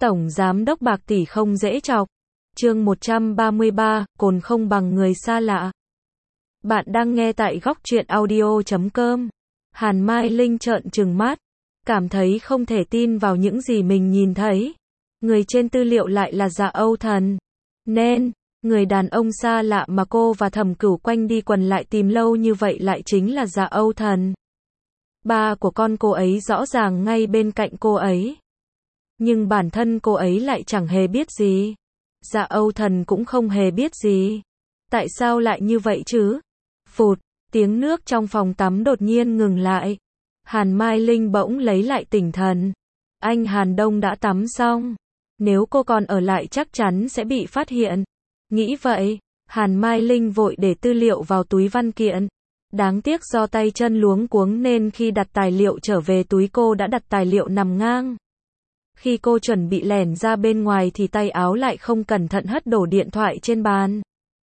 Tổng giám đốc bạc tỷ không dễ chọc. Chương 133, cồn không bằng người xa lạ. Bạn đang nghe tại góc truyện audio.com. Hàn Mai Linh trợn trừng mắt, cảm thấy không thể tin vào những gì mình nhìn thấy. Người trên tư liệu lại là Dạ Âu Thần. Nên, người đàn ông xa lạ mà cô và Thẩm Cửu quanh đi quần lại tìm lâu như vậy lại chính là Dạ Âu Thần. Ba của con cô ấy rõ ràng ngay bên cạnh cô ấy. Nhưng bản thân cô ấy lại chẳng hề biết gì. Dạ Âu Thần cũng không hề biết gì. Tại sao lại như vậy chứ? Phụt, tiếng nước trong phòng tắm đột nhiên ngừng lại. Hàn Mai Linh bỗng lấy lại tinh thần. Anh Hàn Đông đã tắm xong. Nếu cô còn ở lại chắc chắn sẽ bị phát hiện. Nghĩ vậy, Hàn Mai Linh vội để tư liệu vào túi văn kiện. Đáng tiếc do tay chân luống cuống nên khi đặt tài liệu trở về túi cô đã đặt tài liệu nằm ngang. Khi cô chuẩn bị lẻn ra bên ngoài thì tay áo lại không cẩn thận hất đổ điện thoại trên bàn.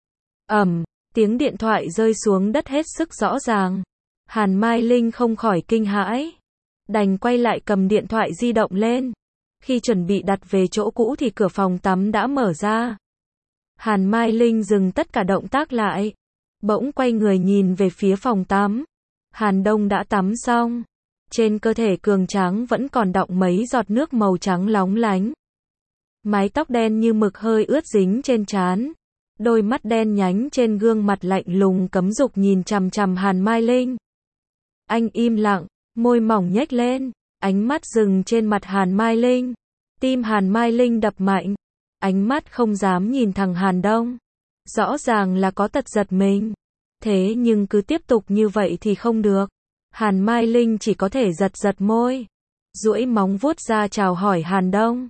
Tiếng điện thoại rơi xuống đất hết sức rõ ràng. Hàn Mai Linh không khỏi kinh hãi. Đành quay lại cầm điện thoại di động lên. Khi chuẩn bị đặt về chỗ cũ thì cửa phòng tắm đã mở ra. Hàn Mai Linh dừng tất cả động tác lại. Bỗng quay người nhìn về phía phòng tắm. Hàn Đông đã tắm xong. Trên cơ thể cường tráng vẫn còn đọng mấy giọt nước màu trắng lóng lánh. Mái tóc đen như mực hơi ướt dính trên trán. Đôi mắt đen nhánh trên gương mặt lạnh lùng cấm dục nhìn chằm chằm Hàn Mai Linh. Anh im lặng, môi mỏng nhếch lên, ánh mắt dừng trên mặt Hàn Mai Linh. Tim Hàn Mai Linh đập mạnh, ánh mắt không dám nhìn thằng Hàn Đông. Rõ ràng là có tật giật mình. Thế nhưng cứ tiếp tục như vậy thì không được. Hàn Mai Linh chỉ có thể giật môi, duỗi móng vuốt ra chào hỏi Hàn Đông.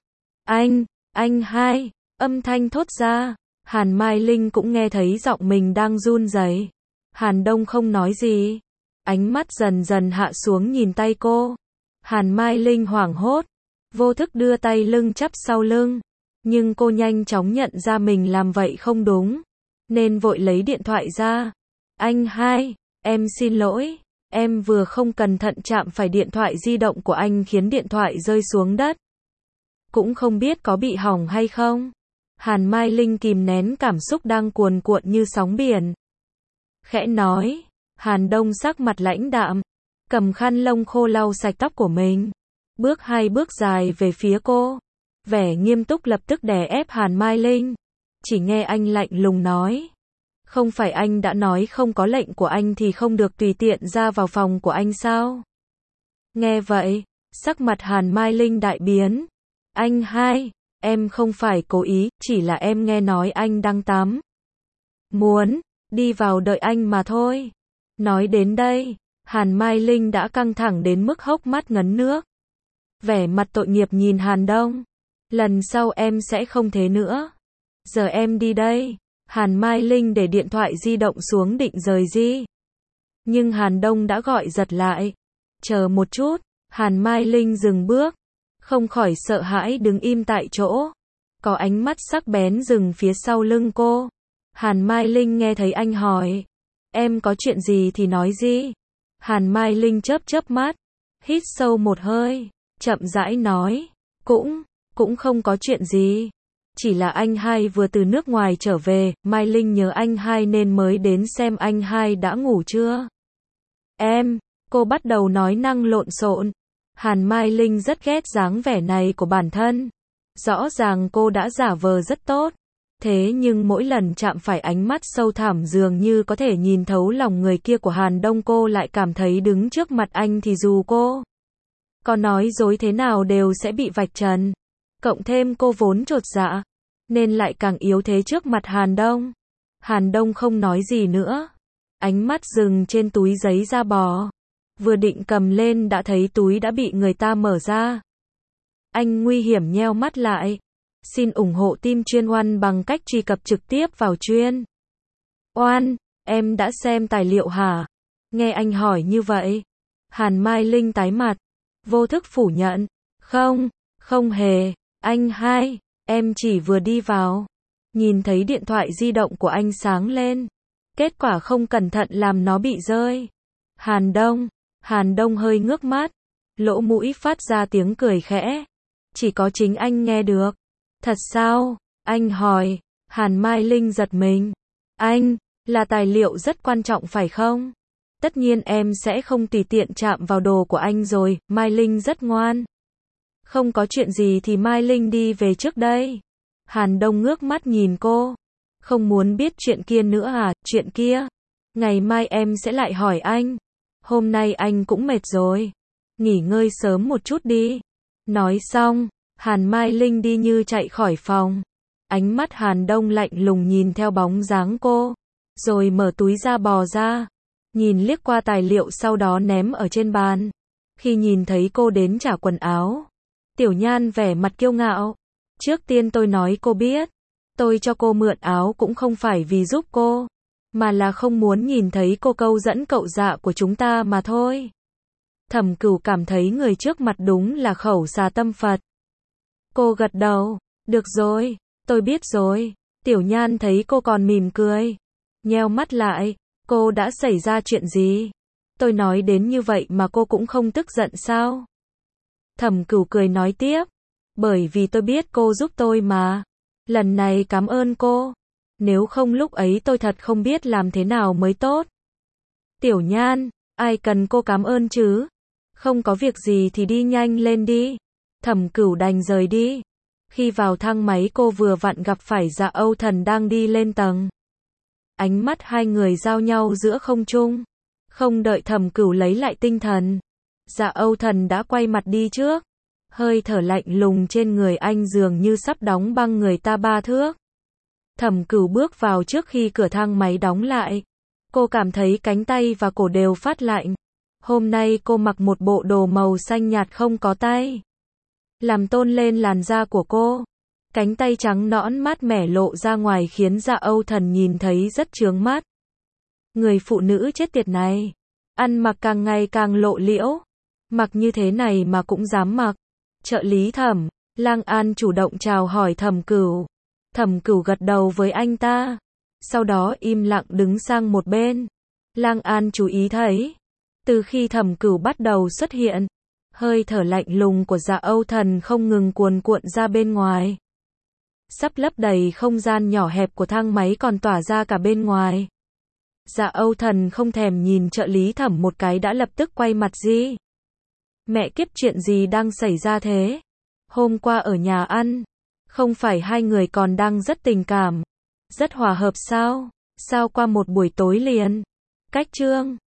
Anh hai, âm thanh thốt ra. Hàn Mai Linh cũng nghe thấy giọng mình đang run rẩy. Hàn Đông không nói gì. Ánh mắt dần dần hạ xuống nhìn tay cô. Hàn Mai Linh hoảng hốt, vô thức đưa tay lưng chắp sau lưng. Nhưng cô nhanh chóng nhận ra mình làm vậy không đúng. Nên vội lấy điện thoại ra. Anh hai, em xin lỗi. Em vừa không cẩn thận chạm phải điện thoại di động của anh khiến điện thoại rơi xuống đất. Cũng không biết có bị hỏng hay không. Hàn Mai Linh kìm nén cảm xúc đang cuồn cuộn như sóng biển. Khẽ nói. Hàn Đông sắc mặt lãnh đạm, cầm khăn lông khô lau sạch tóc của mình. Bước hai bước dài về phía cô. Vẻ nghiêm túc lập tức đè ép Hàn Mai Linh. Chỉ nghe anh lạnh lùng nói. Không phải anh đã nói không có lệnh của anh thì không được tùy tiện ra vào phòng của anh sao? Nghe vậy, sắc mặt Hàn Mai Linh đại biến. Anh hai, em không phải cố ý, chỉ là em nghe nói anh đang tắm. Muốn đi vào đợi anh mà thôi. Nói đến đây, Hàn Mai Linh đã căng thẳng đến mức hốc mắt ngấn nước. Vẻ mặt tội nghiệp nhìn Hàn Đông. Lần sau em sẽ không thế nữa. Giờ em đi đây. Hàn Mai Linh để điện thoại di động xuống định rời đi. Nhưng Hàn Đông đã gọi giật lại. Chờ một chút. Hàn Mai Linh dừng bước. Không khỏi sợ hãi đứng im tại chỗ. Có ánh mắt sắc bén dừng phía sau lưng cô. Hàn Mai Linh nghe thấy anh hỏi. Em có chuyện gì thì nói gì? Hàn Mai Linh chớp mắt. Hít sâu một hơi. Chậm rãi nói. Cũng không có chuyện gì. Chỉ là anh hai vừa từ nước ngoài trở về, Mai Linh nhớ anh hai nên mới đến xem anh hai đã ngủ chưa. Cô bắt đầu nói năng lộn xộn. Hàn Mai Linh rất ghét dáng vẻ này của bản thân. Rõ ràng cô đã giả vờ rất tốt. Thế nhưng mỗi lần chạm phải ánh mắt sâu thẳm dường như có thể nhìn thấu lòng người kia của Hàn Đông cô lại cảm thấy đứng trước mặt anh thì dù cô có nói dối thế nào đều sẽ bị vạch trần. Cộng thêm cô vốn chột dạ, nên lại càng yếu thế trước mặt Hàn Đông. Hàn Đông không nói gì nữa. Ánh mắt dừng trên túi giấy da bò. Vừa định cầm lên đã thấy túi đã bị người ta mở ra. Anh nguy hiểm nheo mắt lại. Xin ủng hộ team Chuyên Oan bằng cách truy cập trực tiếp vào Chuyên Oan. Em đã xem tài liệu hả? Nghe anh hỏi như vậy. Hàn Mai Linh tái mặt. Vô thức phủ nhận. Không hề. Anh hai, em chỉ vừa đi vào. Nhìn thấy điện thoại di động của anh sáng lên. Kết quả không cẩn thận làm nó bị rơi. Hàn Đông hơi ngước mắt. Lỗ mũi phát ra tiếng cười khẽ. Chỉ có chính anh nghe được. Thật sao? Anh hỏi. Hàn Mai Linh giật mình. Anh, là tài liệu rất quan trọng phải không? Tất nhiên em sẽ không tùy tiện chạm vào đồ của anh rồi, Mai Linh rất ngoan. Không có chuyện gì thì Mai Linh đi về trước đây. Hàn Đông ngước mắt nhìn cô. Không muốn biết chuyện kia nữa à, chuyện kia? Ngày mai em sẽ lại hỏi anh. Hôm nay anh cũng mệt rồi. Nghỉ ngơi sớm một chút đi. Nói xong, Hàn Mai Linh đi như chạy khỏi phòng. Ánh mắt Hàn Đông lạnh lùng nhìn theo bóng dáng cô. Rồi mở túi da bò ra. Nhìn liếc qua tài liệu sau đó ném ở trên bàn. Khi nhìn thấy cô đến trả quần áo, Tiểu Nhan vẻ mặt kiêu ngạo. Trước tiên tôi nói cô biết. Tôi cho cô mượn áo cũng không phải vì giúp cô. Mà là không muốn nhìn thấy cô câu dẫn cậu dạ của chúng ta mà thôi. Thẩm Cửu cảm thấy người trước mặt đúng là khẩu xà tâm Phật. Cô gật đầu. Được rồi, tôi biết rồi. Tiểu Nhan thấy cô còn mỉm cười. Nheo mắt lại. Cô đã xảy ra chuyện gì? Tôi nói đến như vậy mà cô cũng không tức giận sao? Thẩm Cửu cười nói tiếp. Bởi vì tôi biết cô giúp tôi mà. Lần này cảm ơn cô. Nếu không lúc ấy tôi thật không biết làm thế nào mới tốt. Tiểu Nhan, ai cần cô cảm ơn chứ? Không có việc gì thì đi nhanh lên đi. Thẩm Cửu đành rời đi. Khi vào thang máy cô vừa vặn gặp phải Dạ Âu Thần đang đi lên tầng. Ánh mắt hai người giao nhau giữa không trung. Không đợi Thẩm Cửu lấy lại tinh thần, Dạ Âu Thần đã quay mặt đi trước. Hơi thở lạnh lùng trên người anh dường như sắp đóng băng người ta 3 thước. Thẩm Cửu bước vào trước khi cửa thang máy đóng lại. Cô cảm thấy cánh tay và cổ đều phát lạnh. Hôm nay cô mặc một bộ đồ màu xanh nhạt không có tay, làm tôn lên làn da của cô. Cánh tay trắng nõn mát mẻ lộ ra ngoài khiến Dạ Âu Thần nhìn thấy rất chướng mắt. Người phụ nữ chết tiệt này, ăn mặc càng ngày càng lộ liễu. Mặc như thế này mà cũng dám mặc. Trợ lý Thẩm, Lang An chủ động chào hỏi Thẩm Cửu. Thẩm Cửu gật đầu với anh ta. Sau đó im lặng đứng sang một bên. Lang An chú ý thấy. Từ khi Thẩm Cửu bắt đầu xuất hiện, hơi thở lạnh lùng của Dạ Âu Thần không ngừng cuồn cuộn ra bên ngoài. Sắp lấp đầy không gian nhỏ hẹp của thang máy còn tỏa ra cả bên ngoài. Dạ Âu Thần không thèm nhìn trợ lý Thẩm một cái đã lập tức quay mặt đi. Mẹ kiếp, chuyện gì đang xảy ra thế? Hôm qua ở nhà ăn, không phải hai người còn đang rất tình cảm, rất hòa hợp sao? Sao qua một buổi tối liền? Cách chương